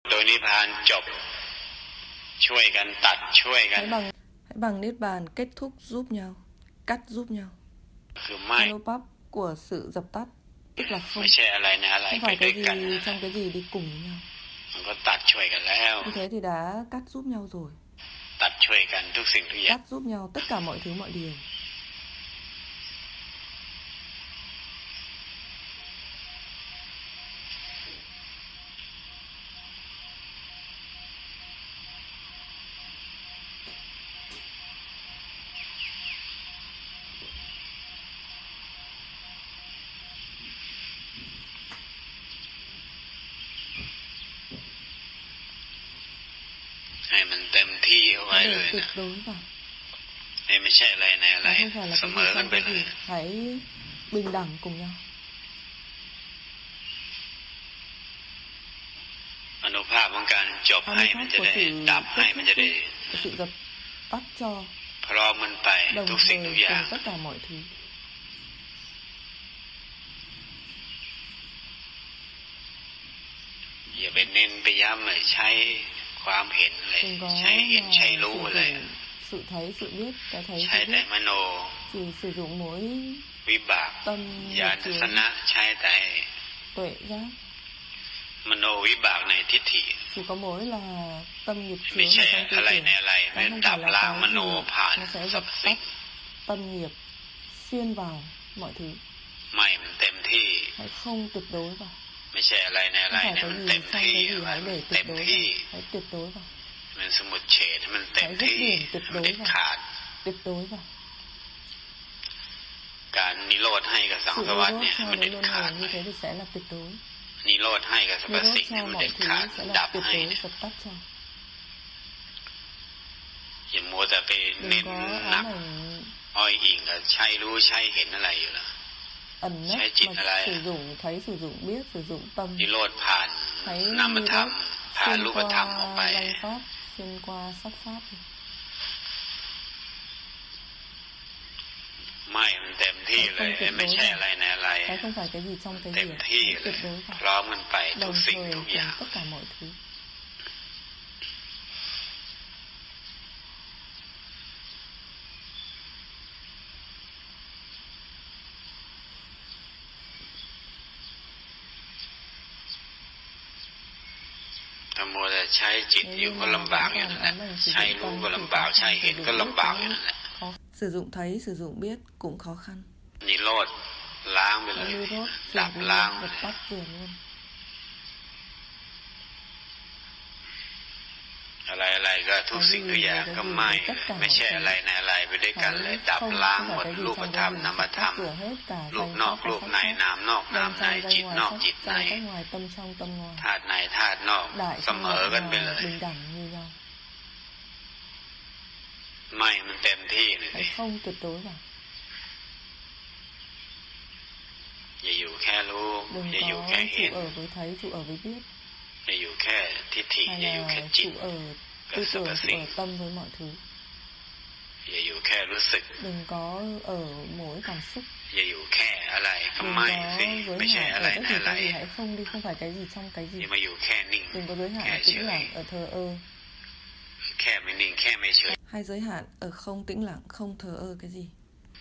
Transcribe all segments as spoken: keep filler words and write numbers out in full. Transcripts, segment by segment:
โดยนิพพานจบช่วยกันตัดช่วยกัน Hãy bằng hãy bằng niết bàn kết thúc giúp nhau, cắt giúp nhau. คือไม่ Anupap của sự dập tắt, tức là không. ไม่ใช่อะไรนะอะไร Không ไป phải ด้ว cái ยกัน gì trong cái gì đi cùng với nhau. มันก็ตัดช่วยกันแล้ว Như thế thì đã cắt giúp nhau rồi. ตัดช่วยกันทุกสิ่งทุกอย่าง Cắt giúp nhau tất cả mọi thứ mọi điều. ให้มันเต็มที่เอาไว้เลย Để นะ tuyệt đối vào. ให้ไม่ใช่อะไรในอะไร Nó không phải là เส cái ม gì อกัน trong ไป cái เลย gì. Hãy bình đẳng cùng nhau. อนุภาพของการจบให้มัน Anupap จะ của ได้ sự ดับให้ kết มัน thúc จะได้ của sự dập tắt cho พร้อมมันไป đồng ทุก thời สิ่งทุกอย่าง cùng tất cả mọi thứ. อย่าไปเน้นไปย้ำเลยใช้ความเห็นเลย Đừng có ใช้เห็น mà ใช้รู้ sử เลย dụng sự thấy, sự biết, cái thấy, ใช้ cái แต่ biết. มโน Chỉ sử dụng mỗi วิบาก tâm ญาณ nghiệp ทัศ chướng, นะใช้แต่ tuệ giác. มโนวิบากในทิฏฐิ Chỉ có mỗi là tâm nghiệp ไม่ chướng ใช่ ở trong tư อะไรใน tưởng. อะไร Nó มัน không ดับ phải ล้าง là ม cái โน gì, ผ่าน nó sẽ สรร dập พสิ่ tắt ง tâm nghiệp, xuyên vào mọi thứ. ไม่มันเต็มที่ Hãy không tuyệt đối vào. ไม่ใช่อะไรในอะไร Không phải นะ cái มัน gì เต็ม trong ที่ cái gì มัน hãy để เต็ tuyệt ม đối ที่ vào. Hãy tuyệt đối vào. มันสมุดเฉดให้มันเต็ม Hãy dứt ที่ điểm tuyệt มัน đối เด็ด vào. ขาด Tuyệt đối vào. การนิโรธให้กับสัง Sự สวัสดิ์ nirodha เนี่ย cho มัน đến เด็ด luân ขาด hồi như thế thì sẽ là tuyệt đối. นิโรธให้กับสรรพ Nirodha สิ่งเนี่ย cho มัน mọi เด็ด thứ ขาด sẽ ดั là บ tuyệt ให้ đối, dập tắt cho. อย่ามัวแต่ไปเน้น Đừng có หนัก ám ảnh อ้อยอิงกับใช้รู้ใช้เห็นอะไรอยู่ล่ะ ẩn nấp ใช้จิตอะไร mà sử dụng thấy, sử dụng biết, sử dụng tâm. นิโรธผ่าน Hãy นามธรรม nirodha ผ่าน xuyên รูปธรรมออกไป qua danh pháp, xuyên qua sắc pháp. ไม่มันเต็มที่เลย Không tuyệt ไม่ đối ใช่ vào. อะไรในอะไร Cái không phải cái gì trong cái เต็ gì. มที่ Hãy เลย tuyệt đối พ vào. ร้อมกันไปทุก Đồng สิ่ง thời ทุก cùng อย่าง tất cả mọi thứ. ถ้ามัวแต่ใช้จิตอยู่ก็ลำบากอยู่นั่นแหละใช้รู้ก็ลำบากใช้เห็นก็ลำบากอยู่นั่นแหละ Sử dụng thấy, sử dụng biết cũng khó khăn. นิโรธล้างไปเลย Nirodha ดับ diệt ล้าง luôn, ไป dập เลย tắt diệt luôn. อะไรอะไรก็ทุกสิ่งทุกอย่างก็ไม่ไม่ใช่อะไรในอะไรไปด้วยกันเลย ดับ Không, ล้าง không หม phải ด cái gì รูป trong ธรร cái ม gì, นาม dập ธรร tắt ม rửa hết cả รูป danh นอก pháp รู và ป sắc ใน pháp. นามนอกนาม Danh ใน trong จิต danh นอก ngoài, จิต sắc ใน trong sắc ngoài, tâm trong tâm ngoài. ธาตุในธาตุนอก Đại เส trong มอ đại กันไปเลย ngoài, bình đẳng như nhau. ไม่มันเต็มที่เลย Hãy không tuyệt đối vào. อย่าอยู่แค่รู้ Đừng อย่าอยู่ có แค่เห็น trụ ở với thấy, trụ ở với biết. อย่าอยู่แค่ทิฏฐิ Hay อย่าอยู่แค่ là จิต trụ ở กับ tư สรรพ tưởng, trụ สิ่ง ở tâm với mọi thứ. อย่าอยู่แค่รู้สึก Đừng có ở mỗi cảm xúc. อย่าอยู่แค่อะไรก็ Đừng ไม่ có สิไม่ giới ใช่ hạn อะไร ở ใน bất kỳ อะไร cái gì, hãy không đi, không phải cái gì trong cái อ gì. ย่ามาอยู่แค่นิ่ง Đừng có giới hạn ở tĩnh lặng, ở thờ ơ. แค่ไม่นิ่งแค่ไม่เฉย Hay giới hạn ở không tĩnh lặng, không thờ ơ cái gì.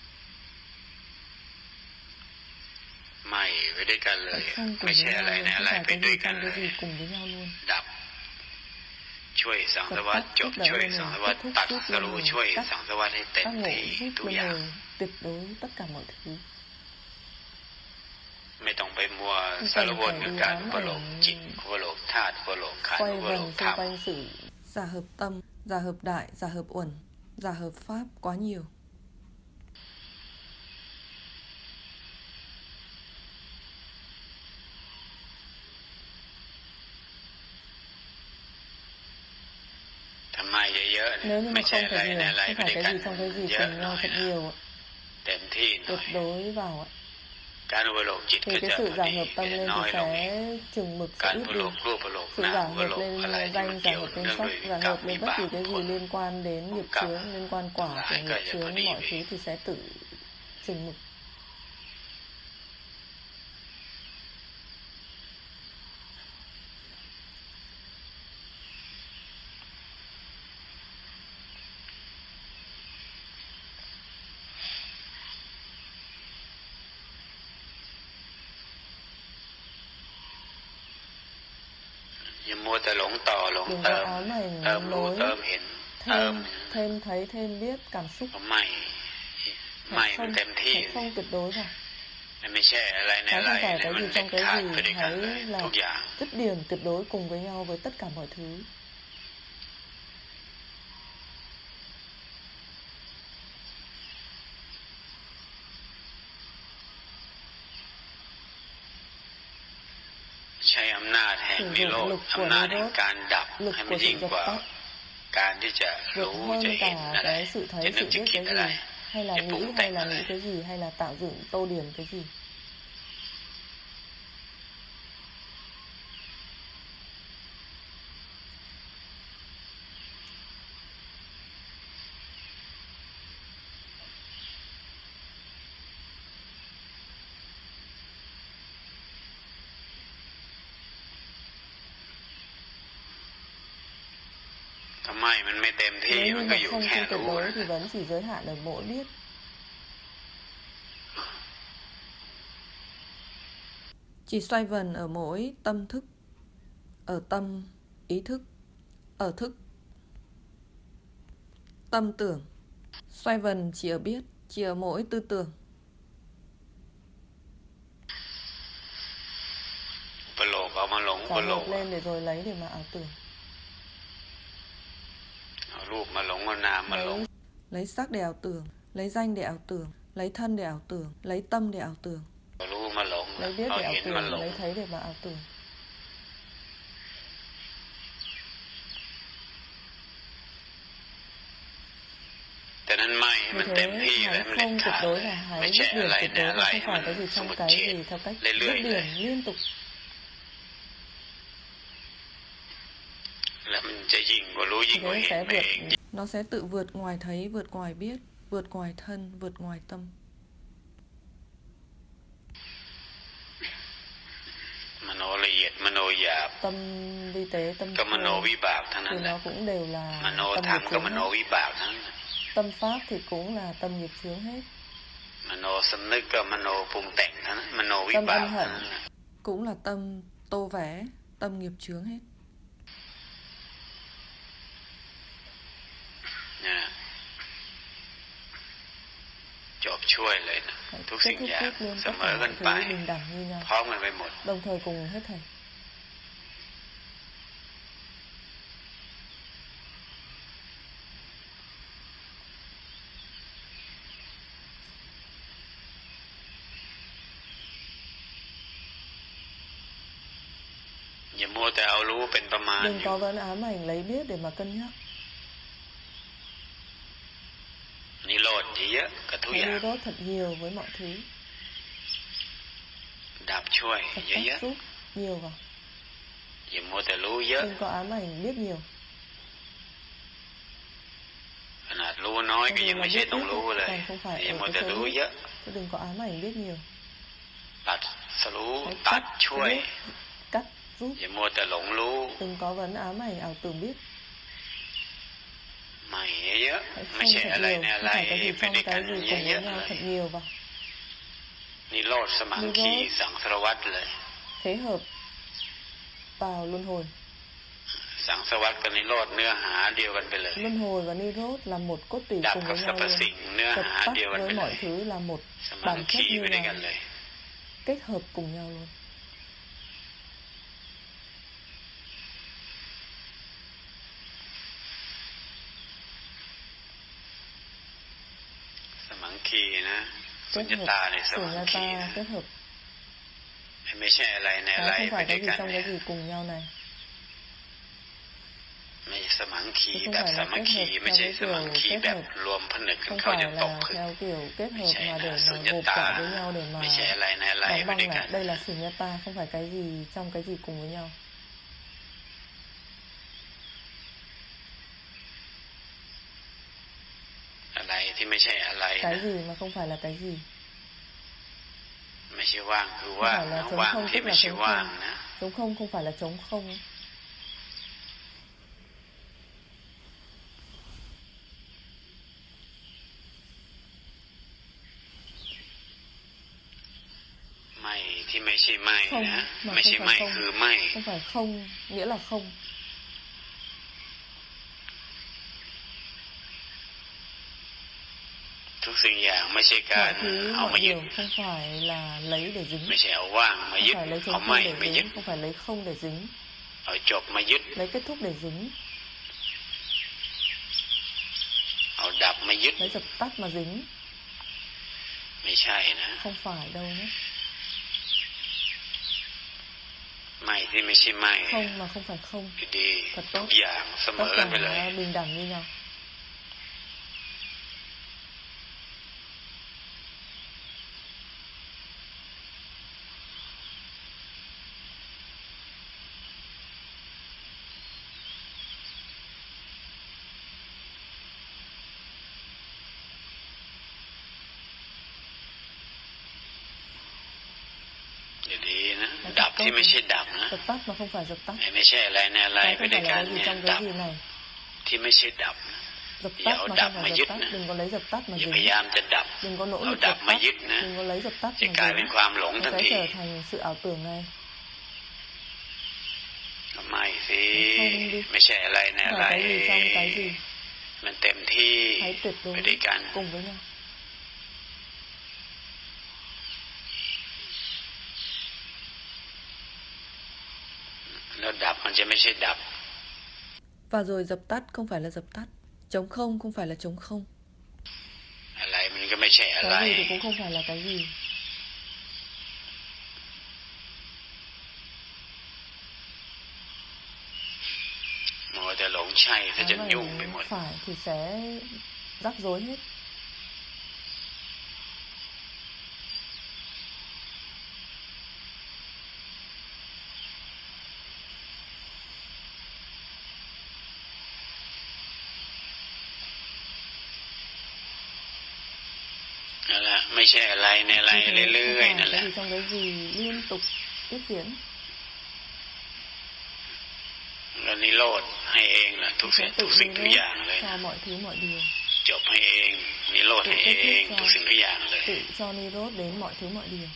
ไม่ไปด้วยกันเลย Hãy không cùng ไม่ với ใช่ nhau อะไร luôn, ใน không อะไร phải ไป cái ด้วย gì กัน trong เล cái ย gì cùng với nhau luôn. ดับช่วยสังสวัสดิ์จบ Dập tắt, ช่วย giúp สัง đỡ สวัส luân ดิ์ hồi, ตัด kết thúc ส giúp รู้ luân ช่วย hồi, สังสวัสดิ์ให้เต็ม tác ngộ ที่ giúp ทุก luân อย่าง hồi, tuyệt đối tất cả mọi thứ. ไม่ต้องไปมัว Không สาร cần วน phải กับ đi การ ám อุปโลก ảnh จิตอุปโลกธาตุอุปโลกขันธ์ quay อุปโล vần กธรร xung ม quanh sự giả hợp tâm, giả hợp đại, giả hợp uẩn, giả hợp pháp quá nhiều. ทำไมเยอะๆเนี่ย Nếu như ไม่ mà ใช่ không อะไร phải ใน nhiều, อะไร không ไปด้วย phải กั cái น gì trong cái gì เยอะ cùng หน่อ nhau ย thật นะ nhiều ạ. เต็มที่หน่อ Tuyệt ย đối vào ạ. การอุปโลกจิต Thì ก็ cái จะ sự พอ giả ดี hợp tâm จะ lên น้อ thì ยลงอีก sẽ chừng mực การ sẽ อุ ít ปโล đi. กรูปอุปโลก Sự นาม giả อุป hợp โลก lên อะไรที่มัน danh, เกี่ giả ยว hợp lên เนื่อง sắc, ด้วย giả กรรม hợp วิ lên bất บาก kỳ cái ผ gì ล liên quan đến Không nghiệp cầm. chướng, liên quan quả Lại của có nghiệp giờ chướng, có đi mọi vì- thứ thì sẽ tự chừng mực. อย่ามัวแต่หลงต่อหลง Đừng เติ có ม ám ảnh เติมรู้ nối เติมเห็นเติม thêm, thêm thấy, thêm biết cảm xúc. ไม่ ไม่ Hãy มัน không, เต็มที่ hãy không tuyệt đối vào. ไม่ใช่อะไรใน Cái อะไร không phải เนี่ย cái มัน gì เด็ด trong cái ขาด gì, ไปด้วยกันเลย hãy là ทุกอย่าง dứt điểm tuyệt đối cùng với nhau với tất cả mọi thứ. ใช้อำนาจแห่งนิโรธอำนาจแห่งการดับ Lực ให้มั của น sự ยิ่ง dập กว่า tắt การที่จะ vượt รู้ hơn จะเห็น cả อะไร cái sự จะ thấy, นึ sự กจะ biết คิด cái อะไร gì, hay là จะปรุง nghĩ แต่ hay ง là อะไร nghĩ cái gì, hay là tạo dựng tô điểm cái gì. ทำไมมันไม่เต็มที่ Nếu มั như นก็ mà อยู่ không แค่ trong tuyệt รู้ đối นะ thì vẫn chỉ giới hạn ở mỗi biết. Chỉ xoay vần ở mỗi tâm thức, ở tâm, ý thức, ở thức, tâm tưởng. Xoay vần chỉ ở biết, chỉ ở mỗi tư tưởng. อุปโลกเอามาหลงอุป Giả โล hợp ก lên để rồi lấy để mà ảo tưởng. เอารูปมาหลงเอานามมาหลง Lấy, lấy sắc để ảo tưởng, lấy danh để ảo tưởng, lấy thân để ảo tưởng, lấy tâm để ảo tưởng, เอารู้มาหลง lấy biết เอา để ảo เห็นมาหล tưởng, ง lấy thấy để mà ảo tưởng. แต่นั้นไม่ Vì มันเต็ม thế ที่เลย hãy มันเด็ด không tuyệt ขาด đối เลย là ไม่ hãy ใช่ dứt อะ điểm ไร tuyệt ใน đối อะไร và không มัน phải cái gì ส trong มุด cái เฉด gì theo cách เรื่อย dứt ๆเล điểm ย liên tục. แล้วมันจะยิ่งกว่ารู้ยิ่ง Thì กว่า đấy เห็น sẽ ไป vượt, เอง nó sẽ tự vượt ngoài thấy, vượt ngoài biết, vượt ngoài thân, vượt ngoài tâm. มโนละเอียดมโนหยาบ Tâm vi tế, tâm ก็มโน thường วิบากทั้งนั้ thì นแหละ nó cũng đều là มโน tâm ธรรม nghiệp ก็ chướng มโน hết. วิบากทั้งนั้น Tâm pháp thì cũng là tâm nghiệp chướng hết. มโนสำนึกก็มโนปรุงแต่งทั้งนั้นมโนวิ Tâm บาก ân ทั้ง hận นั้นแหละ cũng là tâm tô vẽ, tâm nghiệp chướng hết. นะจบช่วยเลยนะ Hãy ทุก kết สิ่ง thúc อย่าง trước luôn เส tất ม cả อกัน mọi ไป thứ bình đẳng như nhau, พร้อมกันไปหมด đồng thời cùng hết thảy. อย่ามัวแต่เอารู้เป็นประมาณ Đừng có vấn ám ảnh lấy biết để mà cân nhắc. นิโรธเยอะกับทุก Hãy อย่าง đi đốt thật nhiều với mọi thứ, ดับช่วย dập เย tắt อะ giúp nhiều vào. ๆอย่ามัวแต่รู้เยอะ Đừng có ám ảnh biết nhiều. ขนาดรู้น้อยก็ยังไม่ใช่ต้องรู้เลย Còn không phải อย่า ở มัว cái แต่ số รู้ biết. เยอะ Chứ đừng có ám ảnh biết nhiều. ตัดสรู้ Hãy ตัด cắt, ช่วย giúp, cắt giúp. อย่ามัวแต่หลงรู้ Đừng có vấn ám ảnh ảo tưởng biết. ไม่เยอะ Hãy ไม่ không ใช่ thật อะไร nhiều, ใน không อะไร phải cái gì ไป trong ด้วยกั cái น gì เย cùng อะ với ๆ nhau เลย thật nhiều vào. นิโรธสมังคีสังสารวัตรเลย Thế hợp vào luân hồi. สังสารวัตรกับนิโรธเนื้อหาเดียวกันไปเลย Luân hồi và Nirod là một cốt tủy ดับ cùng กับ với สรร nhau พ luôn. สิ่งเนื้อ Dập หา tắt เดียวกันไป với เล mọi ย thứ là một สมัง bản คี chất ไป như ด้วยกัน nhau, เลย kết hợp cùng nhau luôn. สมังคีนะสุญ Kết ญตา hợp ในสมังคี Sunyata นะ kết hợp. ไม่ใช่อะไรในอะไร Nó không ไป phải ด้ว cái ย gì กัน trong เนี่ cái ย gì cùng nhau này. ไม่ใช่สมังคี Chứ không แบบ phải สา là มัค kết คี hợp ไม่ theo ใช่ cái สมัง kiểu คี kết แบบ hợp, รวมผนึกกัน không เขา phải จะตก là ผึก theo kiểu kết ไม่ hợp ใช่ mà นะ để สุ mà ญญ gộp ตา lại với nhau để ไม่ mà ใช่อะไรในอะไร đóng ไปด้วย băng กัน lại. Đây là Sunyata, không phải cái gì trong cái gì cùng với nhau. อะไรที่ไม่ใช่อะไร Cái นะ gì mà không phải là cái gì. ไม่ใช่ว่างคือ Không ว่าง phải là นะ trống ว่าง không ที่ tức ไม่ là ใช่ trống ว่าง không. นะ Trống không không phải là trống không. ไม่ที่ไม่ใช่ไม่ không นะ mà ไม่ không ใช่ phải ไม่ không, คือไม่ không phải không nghĩa là không. ทุกสิ่งอย่างไม่ใช่กา Mọi ร thứ เอา mọi มายึด điều không phải là lấy để dính, ไม่ใช่เอาว่างมา không ยึด phải lấy เอา trống ไม่ không มา để ยึด dính, không phải lấy không để dính, เอาจบมายึด lấy kết thúc để dính, เอาดับมายึด lấy dập tắt mà dính. ไม่ใช่นะ Không phải đâu nhé. ไม่ที่ไม่ใช่ไม่ Không mà không phải không, ดี thật ทุ tốt. กอย่างเสม Tất อกันไปเลย cả bình đẳng như nhau. ดีนะ ดับที่ไม่ใช่ดับนะ Dập tắt mà không phải dập tắt. ไม่ใช่อะไรในอะไร Cái ไป không ด้วย phải กั là น cái gì เนี่ย trong ดั cái บ gì này. ที่ไม่ใช่ดับ Dập Dạ, tắt mà đập không mà phải dứt dập tắt, nữa. đừng có lấy dập tắt mà อย่า dính. พยายามจะดับ Đừng có nỗ เอา lực ดับ dập มา tắt, ยึดนะ đừng có lấy dập tắt จะ mà กลายเป็น dính. ความหลง Nó ทัน sẽ ที trở thành sự ảo tưởng ngay. ไม่สิ Không đi. ไม่ใช่อะไรในอะไร Là cái gì trong cái gì. มันเต็มที่ Hãy tuyệt ไป đối ด้วยกัน cùng với nhau. แล้วดับมันจะไม่ใช่ดับ Và rồi dập tắt không phải là dập tắt, trống không không phải là trống không. อะไรมันก็ไม่ใช่อะไร Cái gì thì cũng không phải là cái gì. มัวแต่หลงใช่จะ Cái จนยุ่งไปหม này ด phải thì sẽ rắc rối hết. นั่นแหละไม่ใช่อะไรในอะไร Như thế, เรื่ không อย phải ๆนั่นแห cái ละ gì trong cái gì liên tục tiếp diễn. แล้วนิโรธให้เองล่ะทุก Thì สิ่ง sẽ ทุ tự กสิ่ง đi ทุกอย่างเลย cho mọi thứ mọi điều, จบให้เองนิโรธให้เองทุกสิ่งทุกอย่างเลย tự cho Nirod đến mọi thứ mọi điều.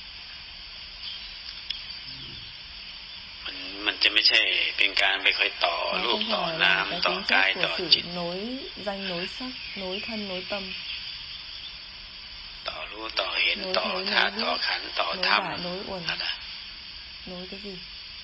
มันมันจะไม่ใช่เป็นการไปคอยต่อ Nó รูป không ต่อ phải นาม là cái ต่อ tính กาย chất ต่อ của จิต sự nối danh nối sắc, nối thân nối tâm, ต่อรู้ต่อเห็น nối ต่อ thấy ธา nối ตุต่อ biết, ขันธ์ต่อ nối ธรรม đại nối uẩn, นั่นแหละ nối cái gì.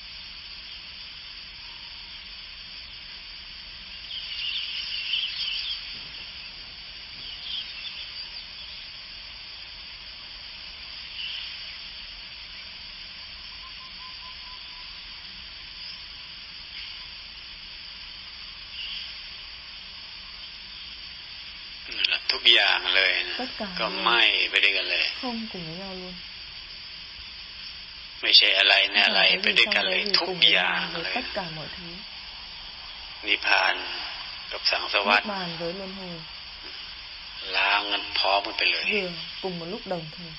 นั่นแหละทุกอย่างเลยนะ Tất cả ก็ luôn, ไม่ไปด้วยกันเลย không cùng với nhau luôn. ไม่ใช่อะไรใน Không อะไร phải ไป cái ด้วย gì กัน trong เลย cái gì ทุก cùng với อย่าง nhau เล với ย tất cả mọi thứ. นิพพานกับสังสวัฏ Niết bàn với luân hồi, ล้างกันพร้อมกันไปเลย rửa cùng một lúc đồng thời.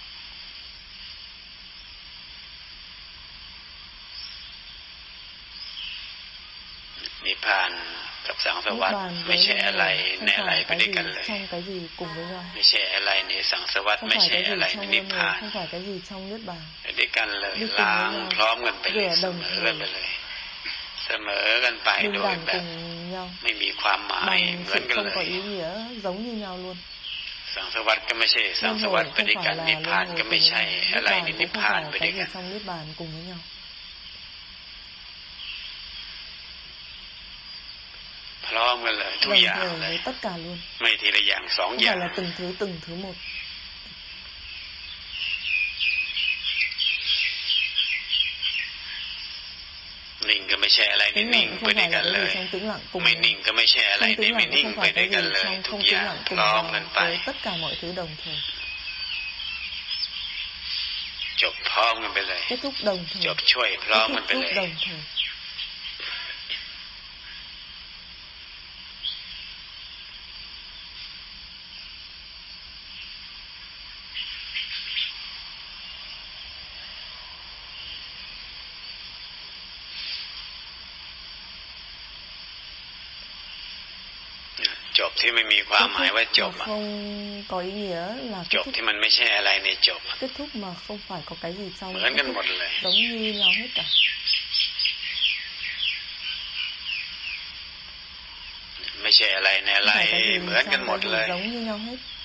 นิพพานกับสังส Niết วัฏ bàn ไม่ với ใช่ luân อะไร hồi ใน không อะไร phải ไป cái ด้วย gì กันเลย trong cái gì cùng với nhau. ไม่ใช่อะไรในสังสวัฏ Không ไม่ phải ใช่ cái อะ gì ไรใน trong นิพ luân พา hồi, น không phải cái gì trong niết bàn. ไปด้วยกันเลย đi cùng ล้าง với nhau, พร้อมกันไปเลย rửa เส đồng มอกันไป thời, เลยเสมอกันไป bình โดย đẳng แบบ cùng nhau, ไม่มีความหมาย bằng เหมือน sự กัน không เล có ย ý nghĩa giống như nhau luôn. สังสวัฏก็ไม่ใช่สัง Luân สวัฏ hồi ไป không ด้วยกัน phải นิพ là พาน luân ก็ hồi ไม่ cùng ใช่ với nhau. อะไร Niết ใน bàn นิพ cũng không พาน phải ไป là ด้ว cái ย gì กัน trong niết bàn cùng với nhau. พร้อมกันเลยทุก Đồng อย่าง thời เลย với tất cả luôn, ไม่ทีละอย่างสอง không อย่า phải ง là từng thứ từng thứ một. นิ่งก็ไม่ใช่อะไรใน Tĩnh นิ่ง lặng ไป không ด้วย phải กั là น cái เล gì ย trong tĩnh lặng cùng ไม่ với นิ่ง nhau. ก็ไม่ใช่อะไร Không ใน tĩnh ไม่ lặng นิ่ง không ไป phải ด้วย cái กัน gì เลย trong ทุก không อ tĩnh ย่าง lặng พ cùng ร้อม nhau กันไป với tất cả mọi thứ đồng thời, จบพร้อมกันไปเลย kết thúc đồng จ thời, บช่วยพร้อ kết มกัน thúc ไปเล giúp ย đồng thời. จบที่ไม่มีความหมายว่าจบ mà không có ý nghĩa là จ kết บ thúc, ที่มันไม่ใช่อะไรในจบ kết thúc mà không phải có cái gì sau เหมือน kết กัน thúc, หมดเลย giống như nhau hết cả. ไม่ใช่อะไรในอะไร Không phải cái gì เหมือนกัน sau หมด cái เล gì ย giống như nhau hết.